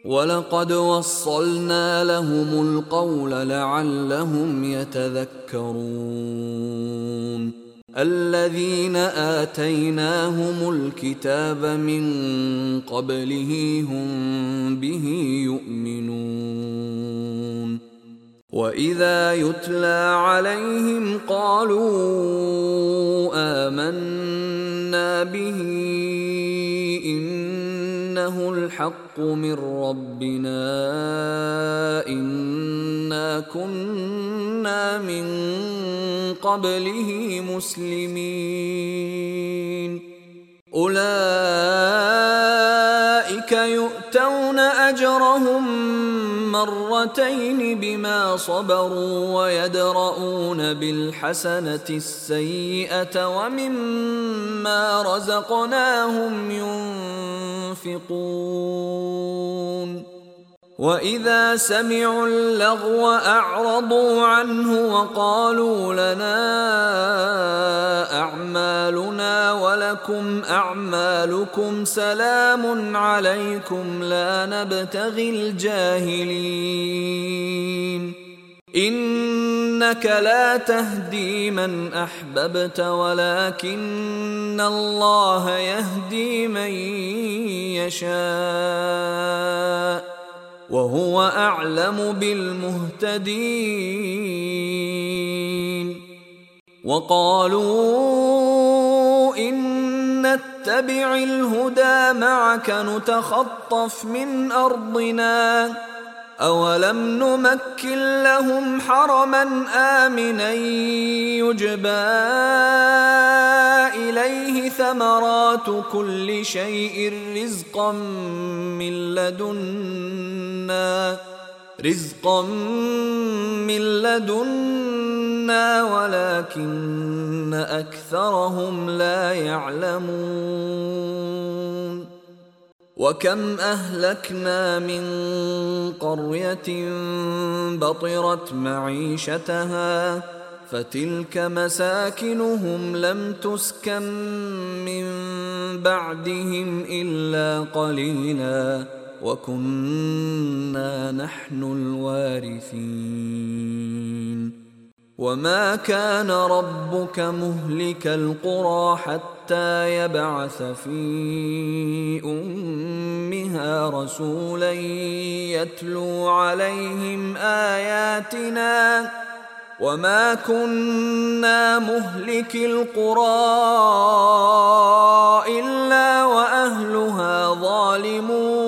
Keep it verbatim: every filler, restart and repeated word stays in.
ولقد وصلنا لهم القول لعلهم يتذكرون الذين آتيناهم الكتاب من قبله هم به يؤمنون وإذا يتلى عليهم قالوا آمنا به إنه الحق من ربنا إنا كنا من قبله مسلمين أولئك يؤتون أجرهم مرتين بما صبروا ويدرؤون بالحسنة السيئة ومما رزقناهم ينفقون وإذا سمعوا اللغو أعرضوا عنه وقالوا لنا أعمالنا ولكم أعمالكم سلام عليكم لا نبتغي الجاهلين إنك لا تهدي من أحببت ولكن الله يهدي من يشاء وهو أعلم بالمهتدين وقالوا إن نتبع الهدى معك نتخطف من أرضنا أولم نمكن لهم حرما آمنا يجبى إليه ثمرات كل شيء رزقا من لدنا رزقا من لدنا ولكن أكثرهم لا يعلمون وكم أهلكنا من قرية بطرت معيشتها فتلك مساكنهم لم تسكن من بعدهم إلا قليلا وكنا نحن الوارثين وما كان ربك مهلك القرى حتى يبعث في أمها رسولا يتلو عليهم آياتنا وما كنا مهلك القرى إلا وأهلها ظالمون